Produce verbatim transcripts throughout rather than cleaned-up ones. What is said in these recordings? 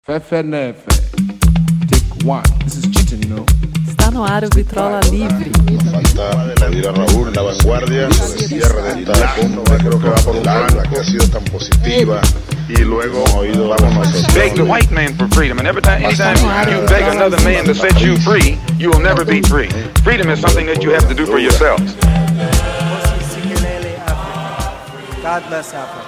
Fefe nefe. Take one. This is cheating, you know. Está no ar o Vitrola Livre. Falta pedir a Raúl la vanguardia el cierre de esta bomba, creo que va por un alma que ha sido tan positiva. Y luego oído vamos a beg the white man for freedom, and every time, anytime you beg another man to set you free, you will never be free. Freedom is something that you have to do for yourselves. God bless Africa.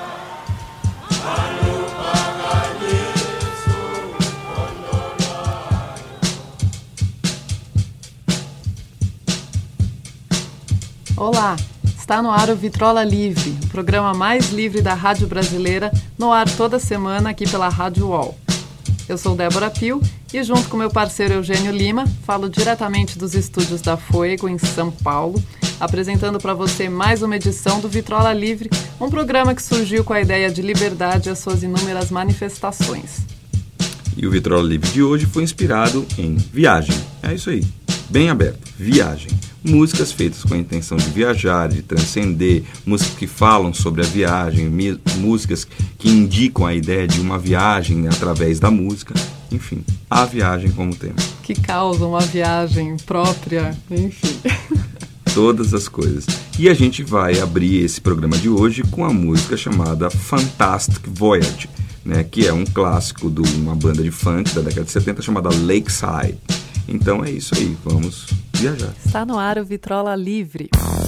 Olá, está no ar o Vitrola Livre, o programa mais livre da rádio brasileira, no ar toda semana aqui pela Rádio U O L. Eu sou Débora Pio e junto com meu parceiro Eugênio Lima, falo diretamente dos estúdios da Fuego em São Paulo, apresentando para você mais uma edição do Vitrola Livre, um programa que surgiu com a ideia de liberdade e as suas inúmeras manifestações. E o Vitrola Livre de hoje foi inspirado em viagem, é isso aí, bem aberto, viagem. Músicas feitas com a intenção de viajar, de transcender, músicas que falam sobre a viagem, músicas que indicam a ideia de uma viagem através da música, enfim, a viagem como tema. Que causam uma viagem própria, enfim. Todas as coisas. E a gente vai abrir esse programa de hoje com a música chamada Fantastic Voyage, né, que é um clássico de uma banda de funk da década de setenta chamada Lakeside. Então é isso aí, vamos viajar. Está no ar o Vitrola Livre.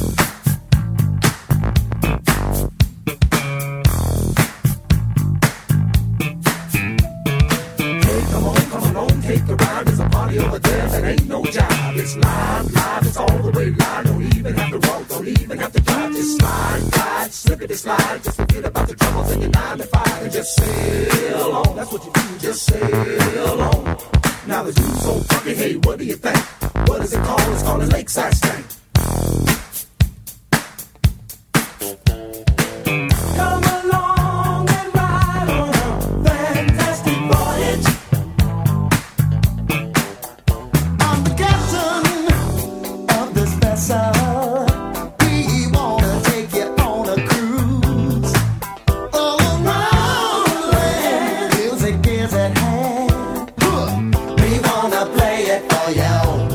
Now the dude's so funky, hey, what do you think? What is it called? It's called a Lakeside Stank. Come along and ride on a fantastic voyage. I'm the captain of this vessel. We wanna take you on a cruise. All around the land, music is at hand. We wanna play it for you.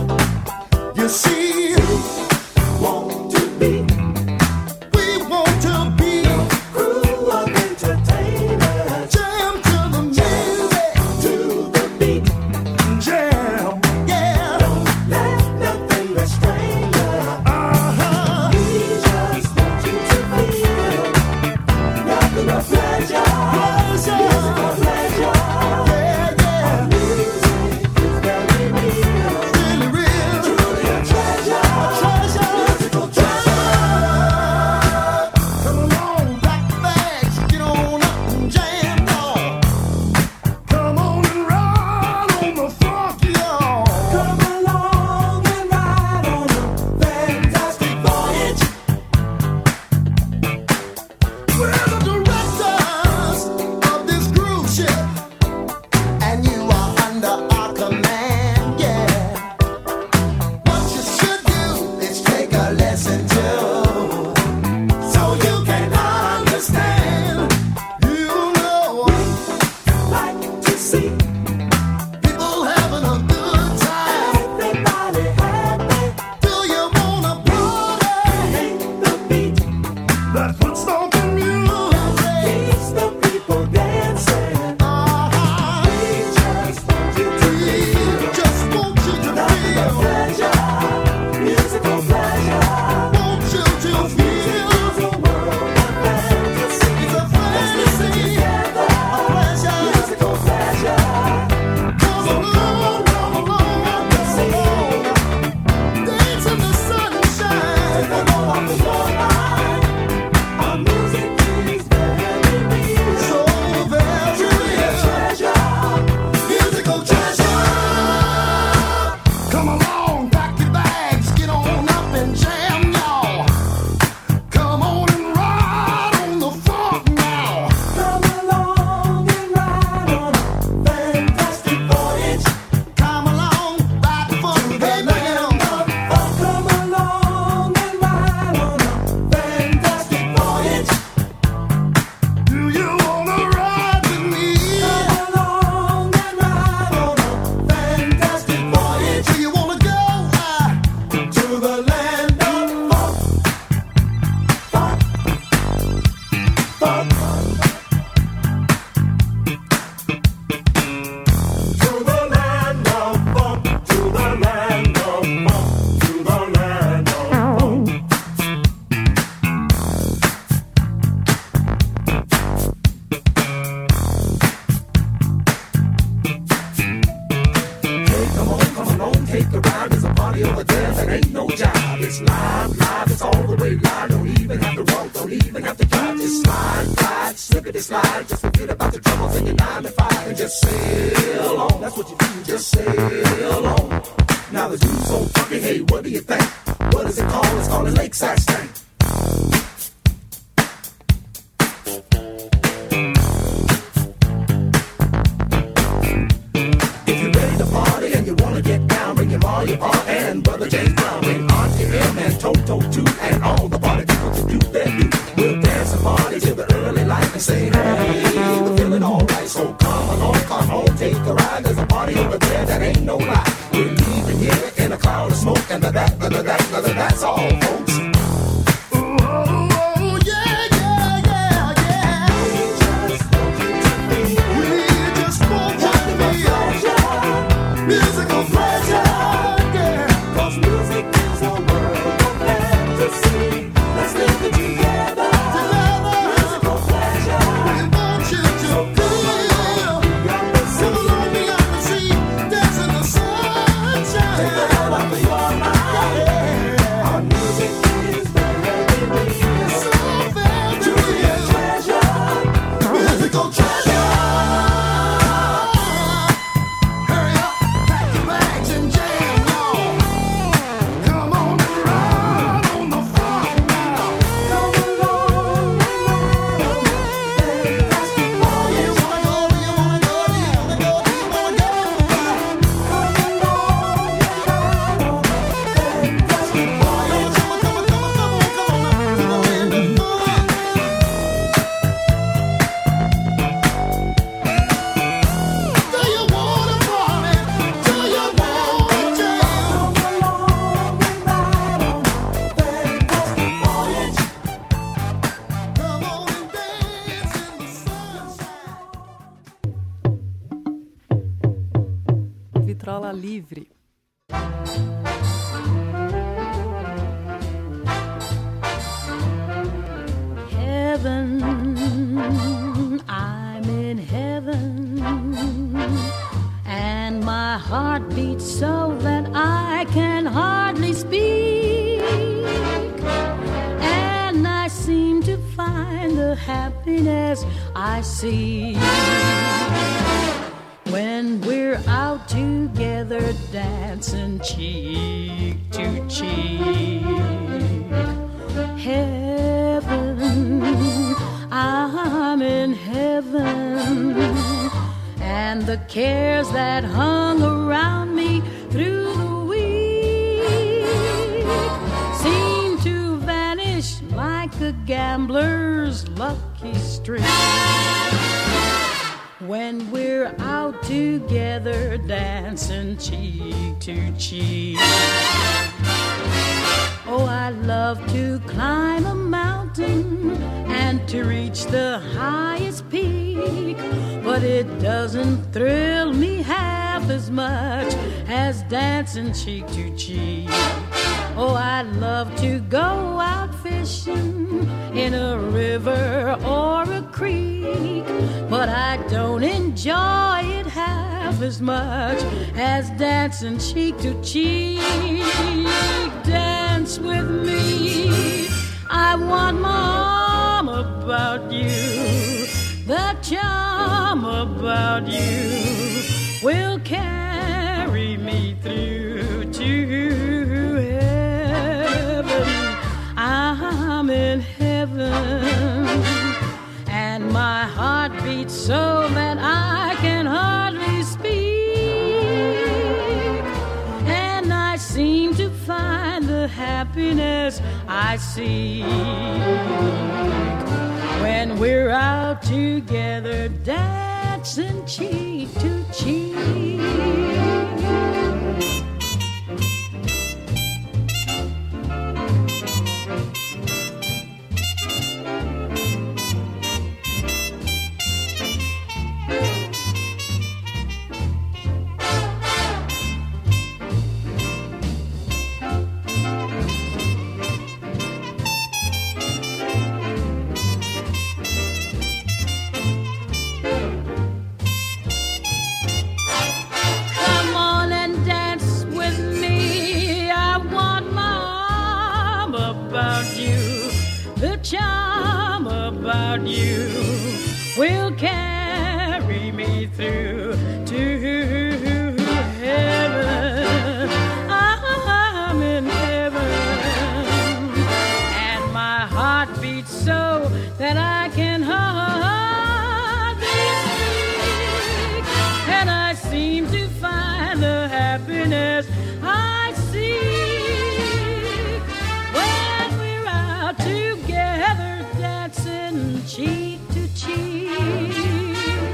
party over there that ain't no job. It's live, live, it's all the way live. Don't even have to walk, don't even have to drive. Just slide, slide, slippity slide. Just forget about the troubles in your nine to five and just sail on. That's what you do, just sail on. Now the dude's so funky, hey, what do you think? What is it called? It's called a lakeside stank. Your Pa and Brother James Brown, bring Auntie M and Toto too, and all the party people to do their do. We'll dance and party till the early light and say, hey, we're feeling alright. So come along, come on, take a ride. There's a party over there that ain't no lie. We're leaving here in a cloud of smoke, and the that, the that, the that, that's all, folks. Musical pleasure. Let's live it together. Musical pleasure. We want you to feel. Come along beyond the sea, dance in the sunshine. Take the hell out of your mind. Our music is very, very so very treasure. Musical treasure. Hurry up, pack your bags and jam on. Come on and ride on the front now. Come along, you wanna go, you wanna go, you wanna go, you wanna go. Come along, come on, come on, come on, come on, come on, come on, in the fun. Do you wanna party? Do you wanna jam? Come along and ride on the fantastic voyage. Come on and dance in the sunshine. Vitrola Livre. Heaven, I'm in heaven, and my heart beats so that I can hardly speak, and I seem to find the happiness I see when we're out together dancing cheek to cheek. Heaven, I'm in heaven, and the cares that hung around me through the week seem to vanish like a gambler's lucky streak when we're out together dancing cheek to cheek. Oh, I love to climb a mountain and to reach the highest peak, but it doesn't thrill me half as much as dancing cheek to cheek. Oh, I love to go out fishing in a river or a creek, but I don't enjoy it half as much as dancing cheek to cheek. Dance with me, I want my arm about you. The charm about you will carry me through to heaven. I'm in heaven, and my heart beats so that I can hardly speak, and I seem to find the happiness I seek when we're out together dancing cheek to cheek. without you will carry me through to heaven. I'm in heaven, and my heart beats so that I can hardly speak, and I seem to find the happiness I seek when we're out together dancing cheek to cheek,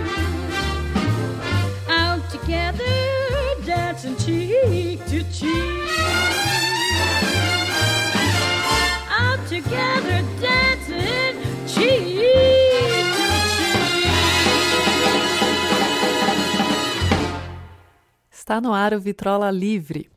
out together dancing cheek to cheek, out together dancing cheek to cheek. Está no ar o Vitrola Livre.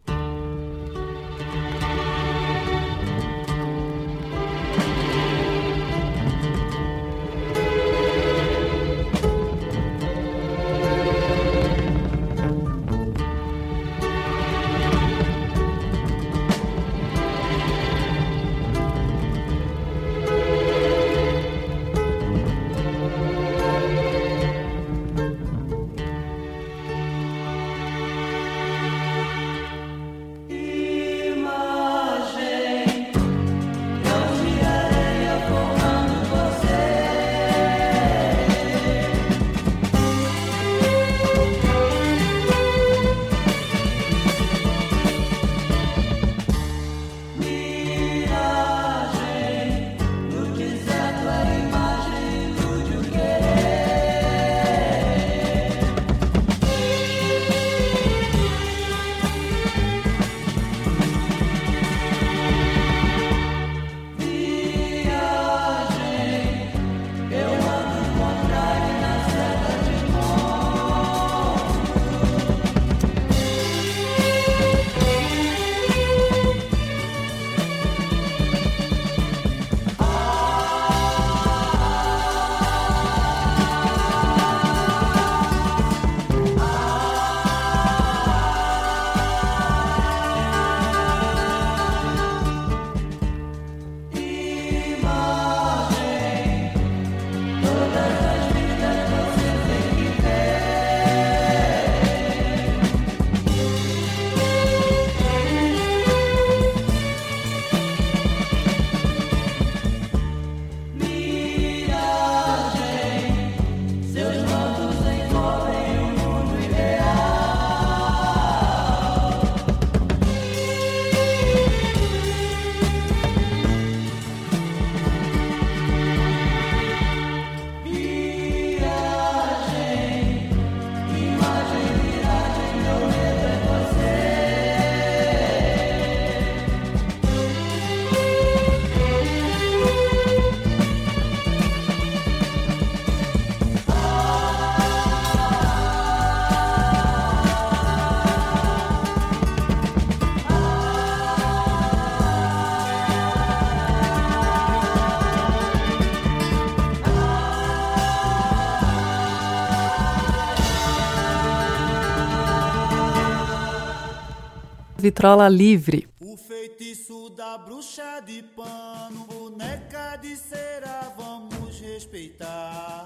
Vitrola Livre. O feitiço da bruxa de pano, boneca de cera, vamos respeitar.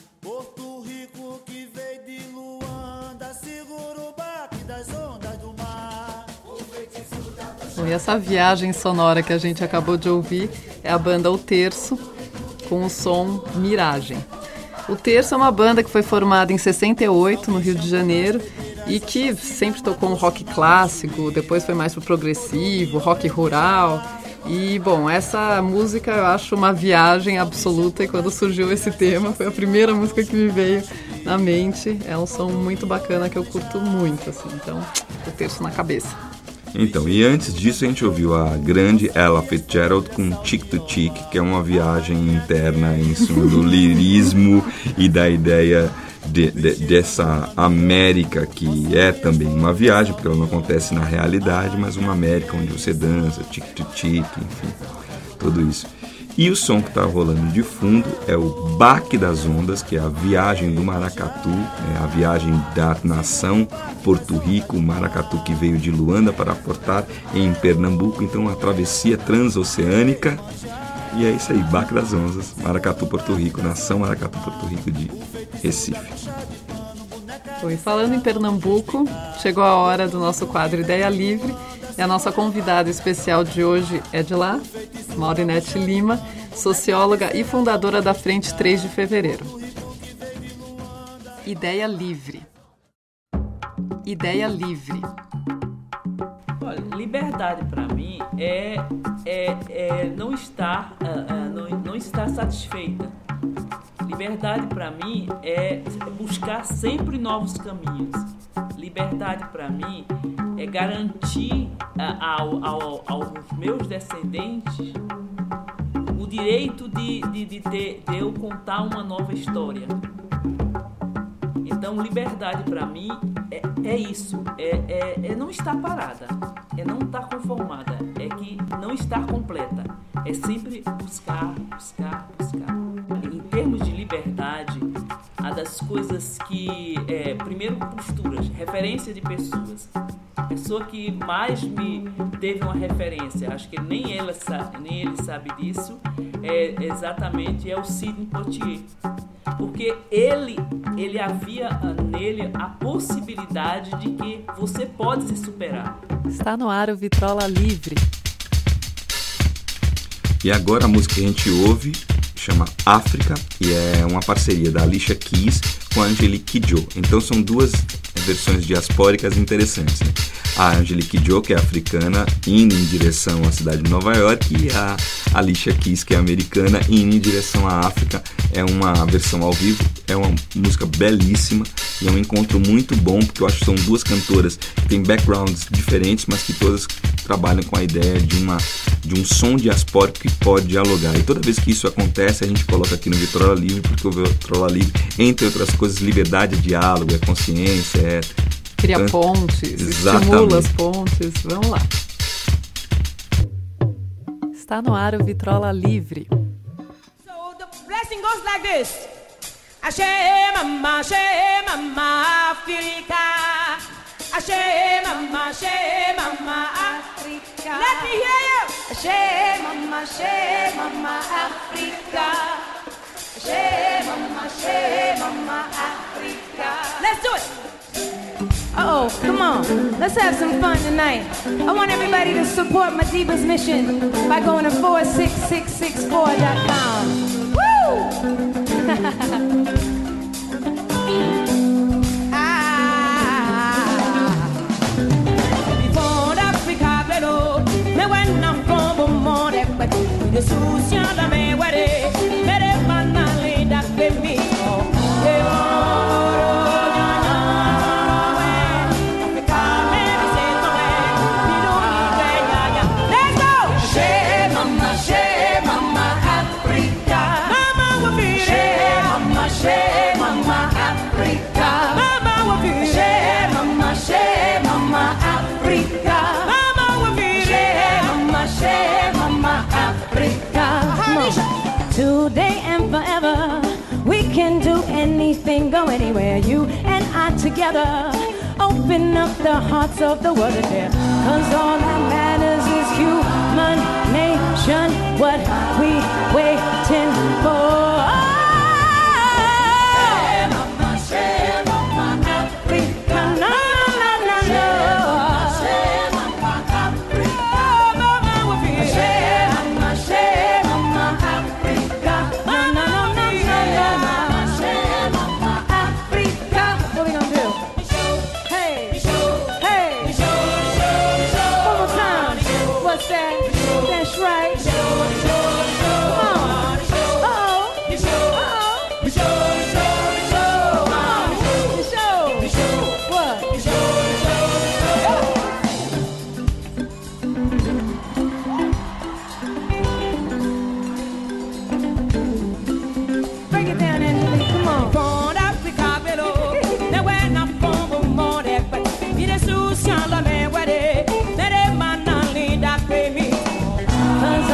Porto Rico que veio de Luanda, segura o baque das ondas do mar. O feitiço da bruxa. Bom, e essa viagem sonora que a gente acabou de ouvir é a banda O Terço, com o som Miragem. O Terço é uma banda que foi formada em sessenta e oito, no Rio de Janeiro, e que sempre tocou um rock clássico, depois foi mais pro progressivo, rock rural. E, bom, essa música eu acho uma viagem absoluta, e quando surgiu esse tema, foi a primeira música que me veio na mente. É um som muito bacana que eu curto muito, assim, então, O Terço na cabeça. Então, e antes disso a gente ouviu a grande Ella Fitzgerald com Cheek to Cheek, que é uma viagem interna em cima do lirismo e da ideia de, de, dessa América, que é também uma viagem, porque ela não acontece na realidade, mas uma América onde você dança, cheek to cheek, enfim, tudo isso. E o som que está rolando de fundo é o Baque das Ondas, que é a viagem do maracatu, é a viagem da nação Porto Rico, o maracatu que veio de Luanda para aportar em Pernambuco, então uma travessia transoceânica. E é isso aí, Baque das Onças, Maracatu, Porto Rico, Nação Maracatu, Porto Rico de Recife. E falando em Pernambuco, chegou a hora do nosso quadro Ideia Livre, e a nossa convidada especial de hoje é de lá, Maurinete Lima, socióloga e fundadora da Frente três de Fevereiro. Ideia Livre. Ideia Livre. Olha, liberdade para mim é, é, é não estar uh, uh, não, não estar satisfeita. Liberdade para mim é buscar sempre novos caminhos. Liberdade para mim é garantir uh, ao, ao, aos meus descendentes o direito de, de, de, ter, de eu contar uma nova história. Então, liberdade para mim é, é isso, é, é, é não estar parada, é não estar conformada, é que não estar completa, é sempre buscar, buscar, buscar. Em termos de liberdade, a das coisas que, é, primeiro, posturas, referência de pessoas. A pessoa que mais me teve uma referência, acho que nem, ela sabe, nem ele sabe disso, é exatamente é o Sidney Poitier. Porque ele, ele havia nele a possibilidade de que você pode se superar. Está no ar o Vitrola Livre. E agora a música que a gente ouve chama África e é uma parceria da Alicia Keys com a Angelique Kidjo. Então são duas versões diaspóricas interessantes, né? A Angelique Kidjo, que é africana, indo em direção à cidade de Nova York, e a Alicia Keys, que é americana, indo em direção à África. É uma versão ao vivo, é uma música belíssima e é um encontro muito bom, porque eu acho que são duas cantoras que têm backgrounds diferentes, mas que todas trabalham com a ideia de, uma, de um som diaspórico que pode dialogar. E toda vez que isso acontece, a gente coloca aqui no Vitrola Livre, porque o Vitrola Livre, entre outras coisas, liberdade, é diálogo, é consciência, é... Cria pontes, Exatamente. Estimula as pontes. Vamos lá. Está no ar o Vitrola Livre. So the blessing goes like this. Ashe mama, ashe mama, Africa. Ashe mama, ashe mama, Africa. Let me hear you. Ashe mama, ashe mama, Africa. Ashe mama, ashe mama, Africa. Let's do it. Uh-oh, come on, let's have some fun tonight. I want everybody to support my Divas mission by going to four six six six four dot com. Woo! Ah, before Africa, pero me buena como more, de sucia la me ware, mere manale da me. Today and forever, we can do anything, go anywhere. You and I together, open up the hearts of the world today. Cause all that matters is human nation. What we waiting for? Cause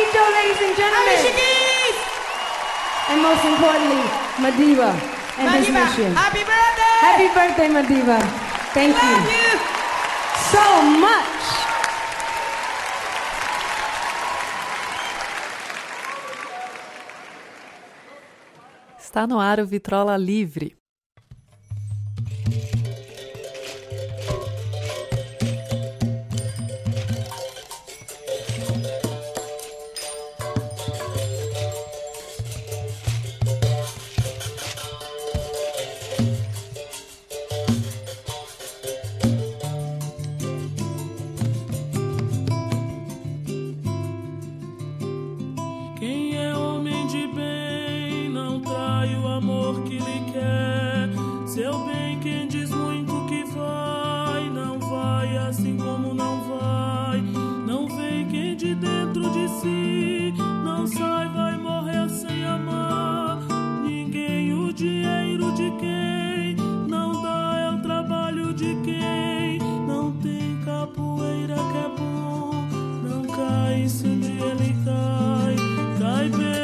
Angel, ladies and gentlemen. Alicia Keys. And most importantly, Madiba and this Madiba, mission. happy birthday. Happy birthday, Madiba. Thank Love you. you. So much. Está no ar o Vitrola Livre. Quem é homem de bem não trai o amor que lhe quer. Seu bem, quem diz muito que vai, não vai assim como não vai. Não vem quem de dentro de si não sai, vai morrer sem amar ninguém. O dinheiro de quem não dá é o trabalho de quem não tem capoeira que é bom. Não cai se um dia ele cai, cai bem.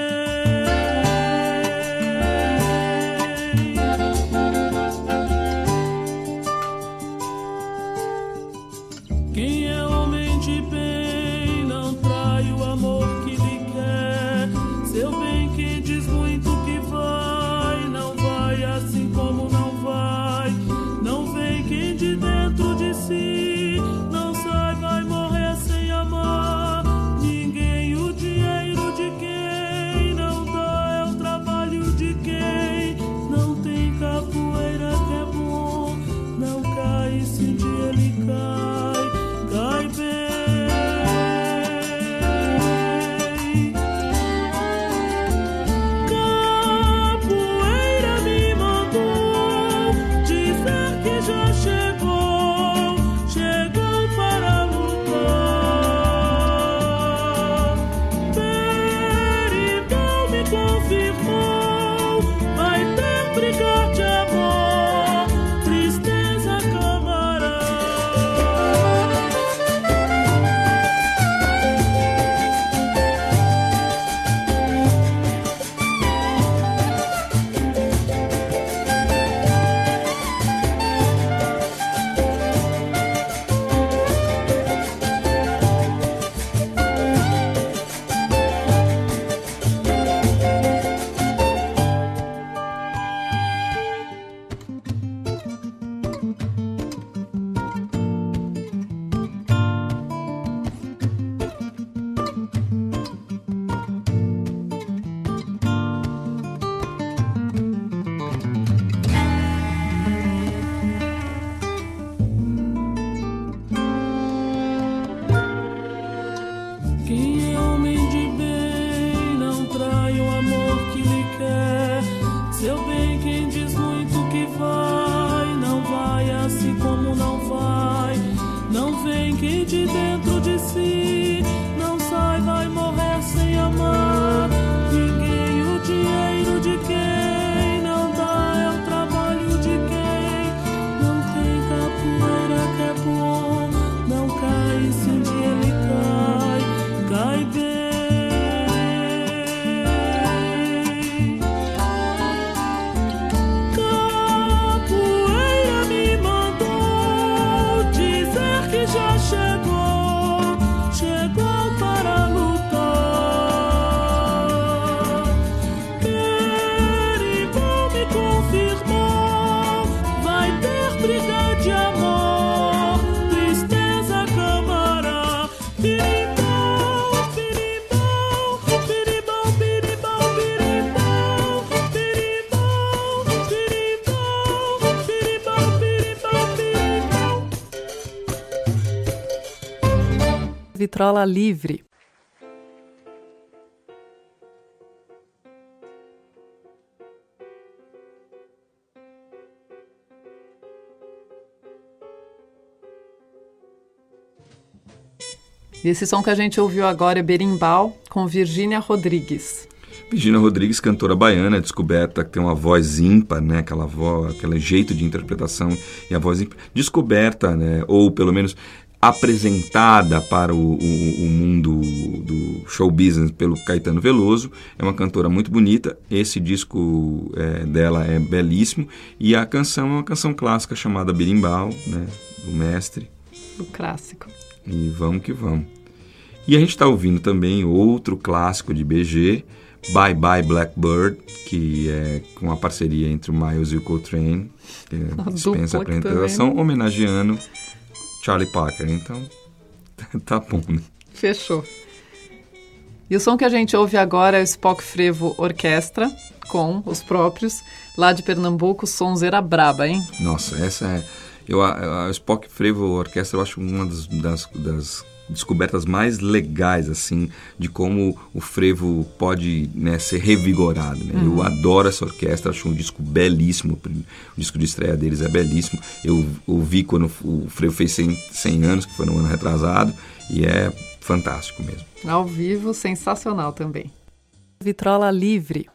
Quem é homem de bem não trai o amor que lhe quer. Seu bem, quem diz muito que vai, não vai assim como não vai. Não vem quem de dentro de si não sai, vai morrer sem amar ninguém. O dinheiro de quem não dá é o trabalho de quem não tem capoeira que é bom. Não cai se um dia ele cai, cai bem. Capoeira me mandou dizer que já chegou, chegou para lutar. Berimbau me confirmou, vai ter briga de amor, tristeza camarada. Quem é homem de bem não trai o amor que lhe quer. Seu bem, quem diz muito que vai, não vai assim como não vai. Não vem quem de dentro de si não sai, vai morrer sem amar ninguém. O dinheiro de quem não dá é o trabalho de quem não tem capoeira que é bom. Não cai se um dia ele cai, cai bem. Capoeira me mandou dizer que já chegou, chegou para lutar. Berimbau me confirmou, vai ter briga de amor, tristeza camará. Berimbau, berimbau, berimbau, berimbau, berimbau, berimbau, berimbau, berimbau, berimbau, berimbau. Vitrola Livre. E esse som que a gente ouviu agora é Berimbau, com Virgínia Rodrigues. Virgínia Rodrigues, cantora baiana, descoberta, que tem uma voz ímpar, né? Aquela voz, aquele jeito de interpretação e a voz ímpar. Descoberta, né? Ou pelo menos apresentada para o, o, o mundo do show business pelo Caetano Veloso. É uma cantora muito bonita, esse disco é, dela é belíssimo, e a canção é uma canção clássica chamada Berimbau, né, do mestre. Do clássico. E vamos que vamos. E a gente está ouvindo também outro clássico de B G, Bye Bye Blackbird, que é com a parceria entre o Miles e o Coltrane, que dispensa a apresentação, também, né? Homenageando Charlie Parker. Então, tá bom, né? Fechou. E o som que a gente ouve agora é o Spock Frevo Orquestra, com os próprios, lá de Pernambuco, sonzeira braba, hein? Nossa, essa é... Eu, a, a Spock Frevo Orquestra eu acho uma das, das, das descobertas mais legais, assim, de como o frevo pode, né, ser revigorado, né? Uhum. Eu adoro essa orquestra, acho um disco belíssimo, o disco de estreia deles é belíssimo. Eu ouvi quando o frevo fez cem anos, que foi no ano retrasado, e é fantástico mesmo. Ao vivo, sensacional também. Vitrola Livre.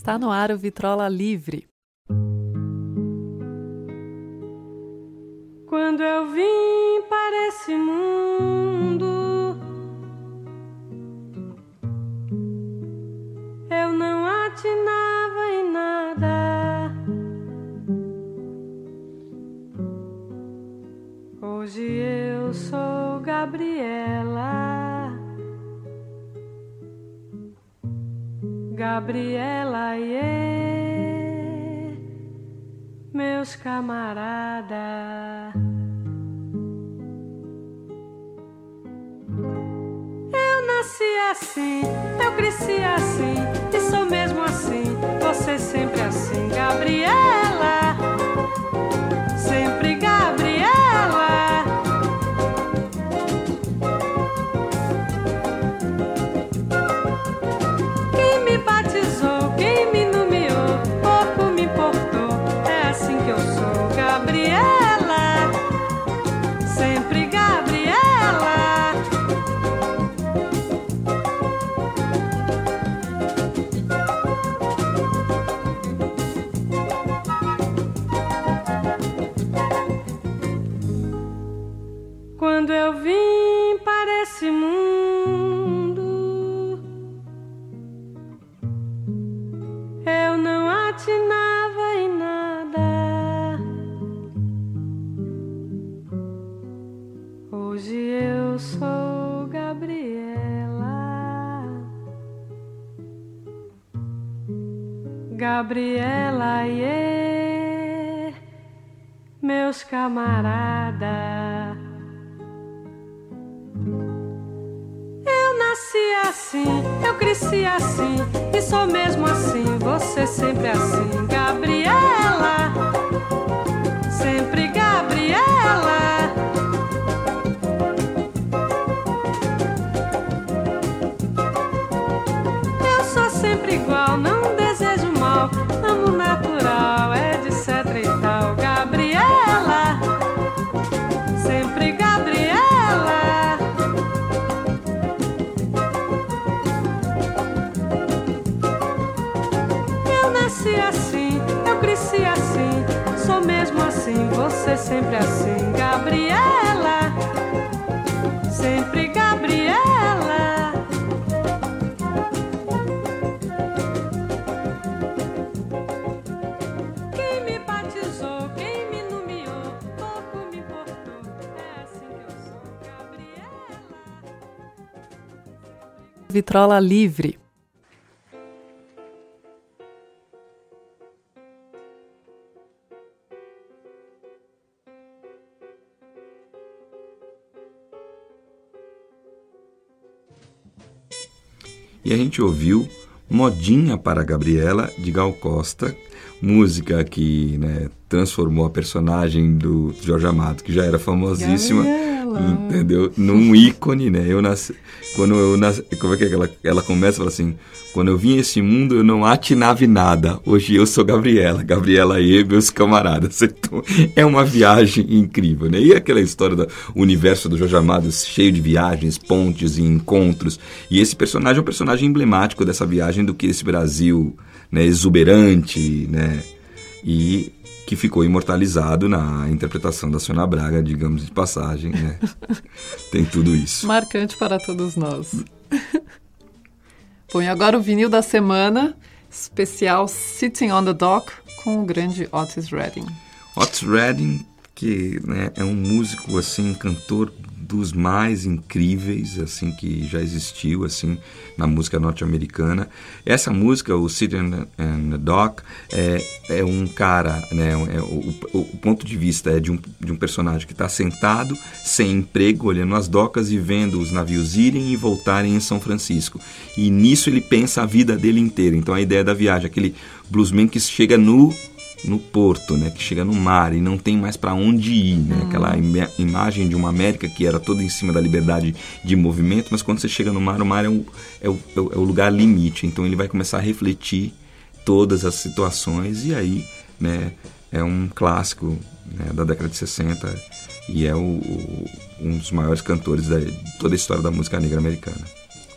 Está no ar o Vitrola Livre. Quando eu vim para esse mundo, eu não atinava em nada. Hoje eu sou Gabriela, Gabriela, yeah, meus camaradas. Eu nasci assim, eu cresci assim, e sou mesmo assim, você sempre assim, Gabriela, sempre Gabriela. Quem me batizou, quem me nomeou, pouco me importou, é assim que eu sou, Gabriela, sempre Gabriela. Quando eu vim para esse mundo, eu não atinava em nada. Hoje eu sou Gabriela, Gabriela, yeah, meus camaradas. Eu nasci assim, eu cresci assim, e sou mesmo assim, você sempre assim, Gabriela, sempre Gabriela. Eu sou sempre igual, não desejo mal, amo natural, é etc e tal, Gabriela, sempre Gabriela. Eu nasci assim, eu cresci assim, sou mesmo assim, você sempre assim, Gabriela, sempre Gabriela. Quem me batizou, quem me nomeou, pouco me importou, é assim que eu sou, Gabriela. Vitrola Livre. E a gente ouviu Modinha para Gabriela, de Gal Costa, música que, né, transformou a personagem do Jorge Amado, que já era famosíssima, Gabriela, entendeu? Num ícone, né? Eu nasci, quando eu nasci, como é que ela, ela começa, fala assim, quando eu vim a esse mundo eu não atinava em nada, hoje eu sou Gabriela, Gabriela e meus camaradas. Então, é uma viagem incrível, né? E aquela história do universo do Jorge Amado cheio de viagens, pontes e encontros, e esse personagem é um personagem emblemático dessa viagem do que esse Brasil, né, exuberante, né, e que ficou imortalizado na interpretação da Sônia Braga, digamos de passagem, né? Tem tudo isso. Marcante para todos nós. Bom, e agora o vinil da semana, especial Sitting on the Dock, com o grande Otis Redding. Otis Redding, que, né, é um músico, assim, cantor dos mais incríveis, assim, que já existiu, assim, na música norte-americana. Essa música, o Sitting on the Dock, é, é um cara, né, é, o, o ponto de vista é de um, de um personagem que está sentado, sem emprego, olhando as docas e vendo os navios irem e voltarem em São Francisco. E nisso ele pensa a vida dele inteira. Então a ideia da viagem, aquele bluesman que chega no no porto, né, que chega no mar e não tem mais para onde ir, né, uhum. Aquela im- imagem de uma América que era toda em cima da liberdade de movimento, mas quando você chega no mar, o mar é o, é o, é o lugar limite, então ele vai começar a refletir todas as situações e aí, né, é um clássico, né, da década de sessenta e é o, o, um dos maiores cantores da, de toda a história da música negra americana.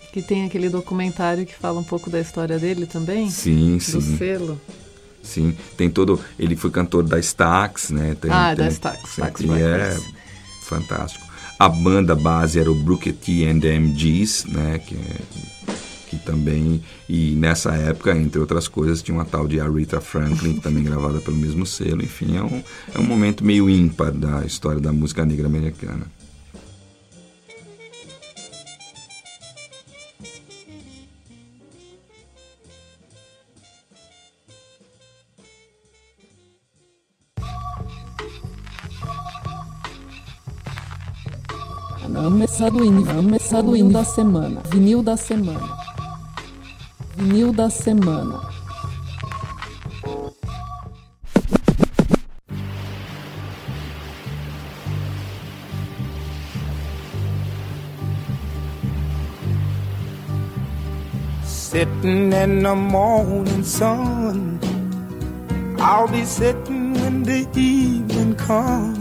Que tem aquele documentário que fala um pouco da história dele também? Sim, do sim. Do selo. Sim, tem todo... Ele foi cantor da Stax, né? Tem, ah, tem, da Stax. Stax e é fantástico. A banda base era o Booker T and the M Gs, né? Que, que também... E nessa época, entre outras coisas, tinha uma tal de Aretha Franklin, que também gravada pelo mesmo selo. Enfim, é um, é um momento meio ímpar da história da música negra americana. Começado in, começado in da semana, vinil da semana, vinil da semana. Sitting in the morning sun, I'll be sitting when the evening comes,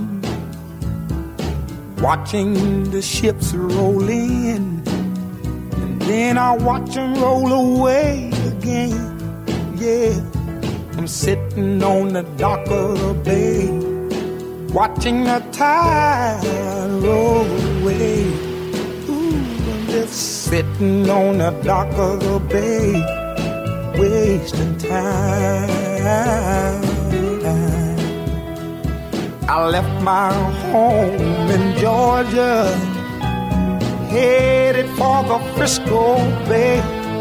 watching the ships roll in, and then I'll watch them roll away again. Yeah, I'm sitting on the dock of the bay, watching the tide roll away. Ooh, I'm just sitting on the dock of the bay, wasting time. I left my home in Georgia, headed for the Frisco Bay,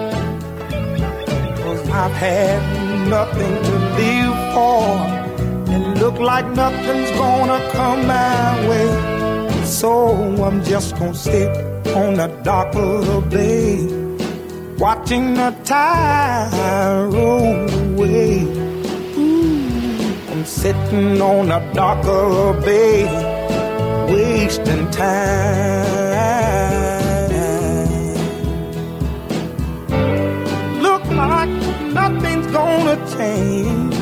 'cause I've had nothing to live for, and look like nothing's gonna come my way. So I'm just gonna sit on the dock of the bay, watching the tide roll away. Sitting on the dock of the bay, wasting time. Look like nothing's gonna change,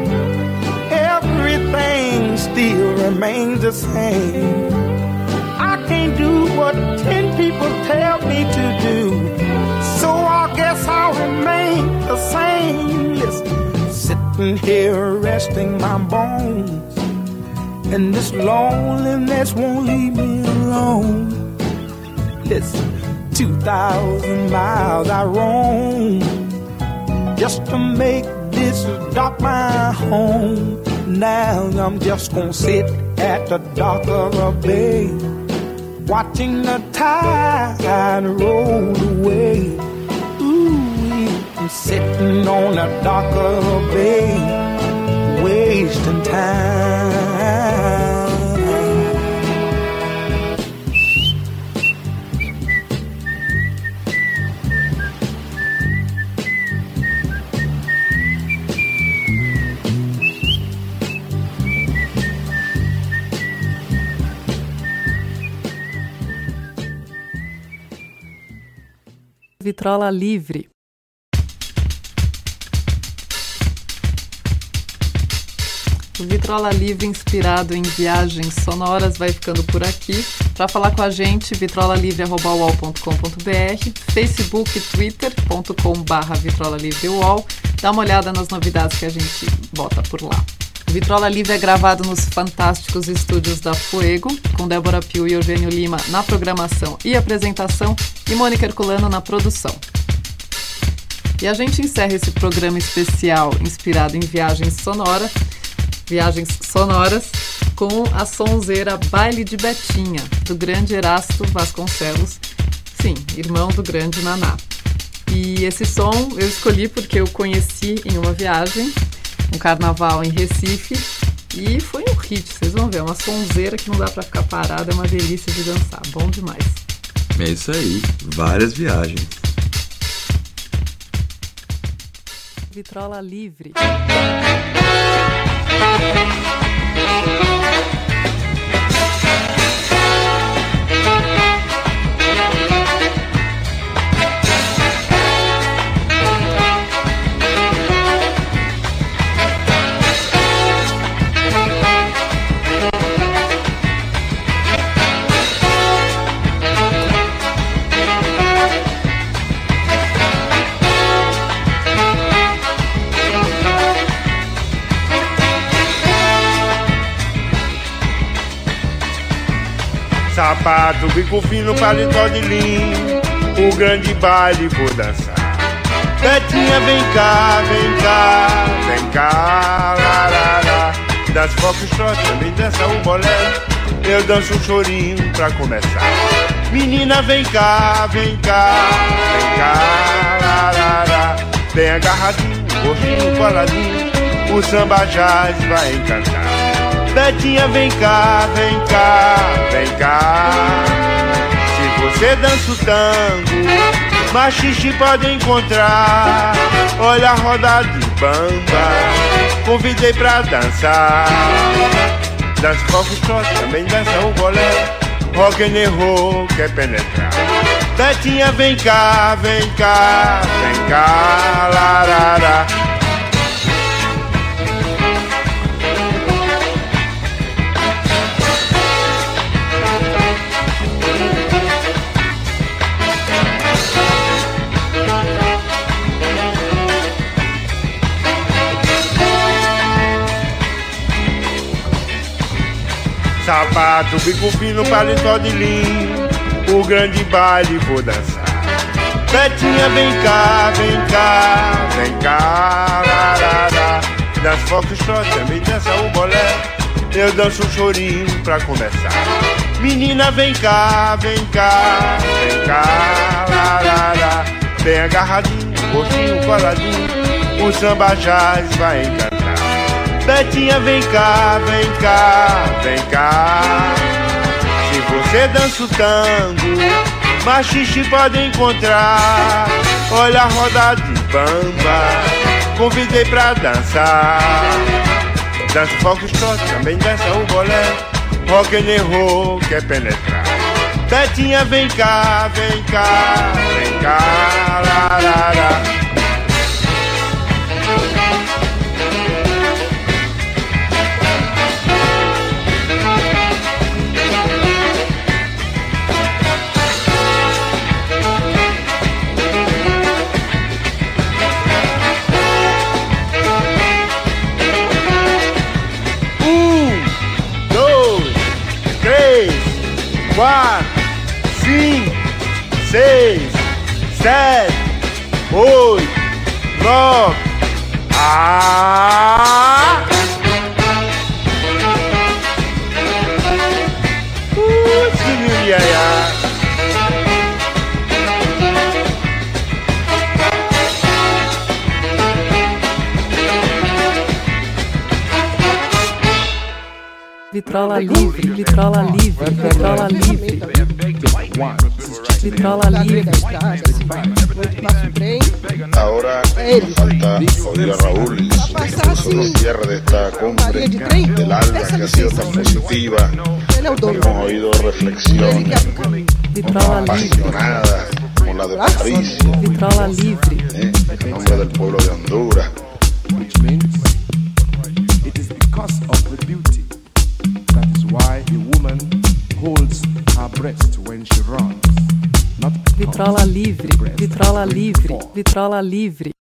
everything still remains the same. I can't do what ten people tell me to do, so I guess I'll remain the same. Listen, sitting here resting my bones, and this loneliness won't leave me alone. Listen, two thousand miles I roam just to make this dock my home. Now I'm just gonna sit at the dock of a bay, watching the tide roll away. I'm sitting on the dock of a bay, wasting time. Vitrola Livre. O Vitrola Livre, inspirado em viagens sonoras, vai ficando por aqui. Para falar com a gente, vitrola livre arroba u o l ponto com ponto b r, Facebook e twitter ponto com barra vitrola livre u o l. Dá uma olhada nas novidades que a gente bota por lá. O Vitrola Livre é gravado nos fantásticos estúdios da Fuego, com Débora Pio e Eugênio Lima na programação e apresentação e Mônica Herculano na produção. E a gente encerra esse programa especial inspirado em viagens sonoras, viagens sonoras, com a sonzeira Baile de Betinha, do grande Erasto Vasconcelos, sim, irmão do grande Naná. E esse som eu escolhi porque eu conheci em uma viagem, um carnaval em Recife, e foi um hit, vocês vão ver, é uma sonzeira que não dá pra ficar parada, é uma delícia de dançar, bom demais. É isso aí, várias viagens. Vitrola Livre. Sapato, bico fino, paletó de linho, o grande baile vou dançar. Betinha, vem cá, vem cá, vem cá, lá, lá, lá. Das foxtrot, também dança o bolé, eu danço um chorinho pra começar. Menina, vem cá, vem cá, vem cá, lá, lá, lá. Bem agarradinho, gostinho coladinho, o samba jazz vai encantar. Betinha, vem cá, vem cá, vem cá. Se você dança o tango, machixe pode encontrar. Olha a roda de bamba, convidei pra dançar. Dança foxtrot, também dança o bolé, rock and roll quer penetrar. Betinha, vem cá, vem cá, vem cá, lá, lá, lá. Sapato, bico fino, paletó de linho, o grande baile vou dançar. Betinha, vem cá, vem cá, vem cá, lá, lá, lá. Das foxtrot, também dança o bolé, eu danço um chorinho pra começar. Menina, vem cá, vem cá, vem cá, lá, lá, lá. Bem agarradinho, gostinho coladinho, o samba jazz vai encantar. Betinha, vem cá, vem cá, vem cá. Se você dança o tango, machixe pode encontrar. Olha a roda de bamba, convidei pra dançar. Dança foxtrot, também dança o bolé, rock and roll quer penetrar. Betinha, vem cá, vem cá, vem cá, lá, lá, lá. Quatro, cinco, seis, sete, oito, nove. Ah! Uh, senhoria. Vitrola livre, vitrola livre, vitrola livre. Vitrola livre. Ahora nos falta oír a Raúl y su discurso de cierre de esta cumbre del alba que ha sido tan positiva. Hemos oído reflexiones apasionadas como la de Patricia, Vitrola livre. ¿eh? En nombre del pueblo de Honduras. Which means it is because of the beauty. That is why a woman holds her breast when she runs. Not Vitrola livre, vitrola livre, vitrola livre.